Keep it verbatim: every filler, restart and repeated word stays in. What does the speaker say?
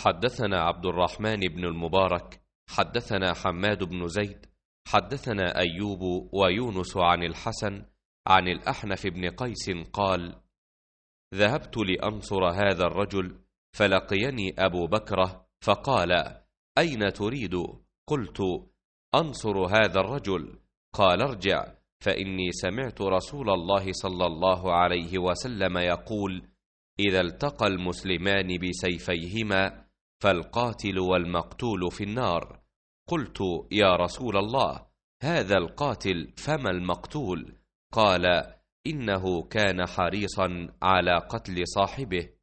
حدثنا عبد الرحمن بن المبارك حدثنا حماد بن زيد حدثنا أيوب ويونس عن الحسن عن الأحنف بن قيس قال: ذهبت لأنصر هذا الرجل فلقيني أبو بكرة فقال: أين تريد؟ قلت: أنصر هذا الرجل. قال: ارجع، فإني سمعت رسول الله صلى الله عليه وسلم يقول: إذا التقى المسلمان بسيفيهما فالقاتل والمقتول في النار. قلت: يا رسول الله، هذا القاتل فما المقتول؟ قال: إنه كان حريصا على قتل صاحبه.